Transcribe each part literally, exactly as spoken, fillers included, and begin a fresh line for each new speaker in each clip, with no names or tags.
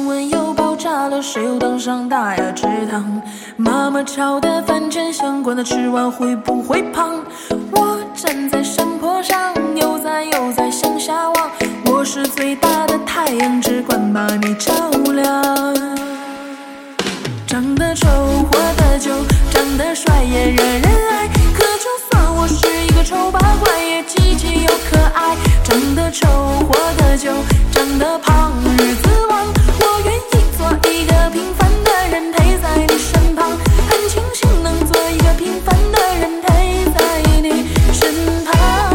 闻又爆炸了，谁又当上大雅之堂？妈妈炒的饭前相关的，吃完会不会胖？我站在山坡上，悠哉悠哉向下望，我是最大的太阳，只管把你照亮。长得丑，活得久，长得帅也惹人爱。可就算我是一个丑八怪，也积极又可爱。长得丑，活得久，长得胖，日子旺。我愿意做一个平凡的人，陪在你身旁。很庆幸能做一个平凡的人，陪在你身旁。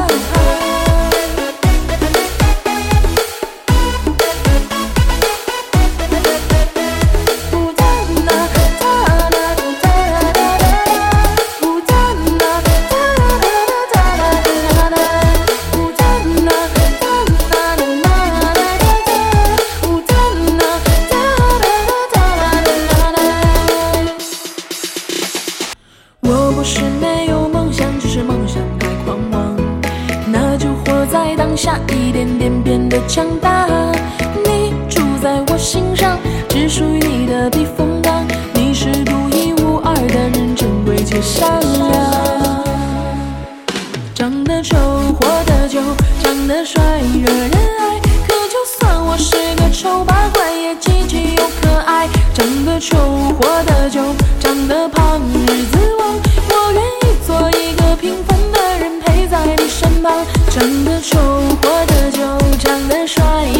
我不是没有梦想，只是梦想太狂妄。那就活在当下，一点点变得强大。你住在我心上，只属于你的避风港。你是独一无二的人，珍贵且善良。长得丑，活得久，长得帅，惹人爱。可就算我是个丑八怪，也积极又可爱。长得丑，活得久，长得胖，日子旺。我愿意做一个平凡的人，陪在你身旁。长得丑，活得久，长得帅。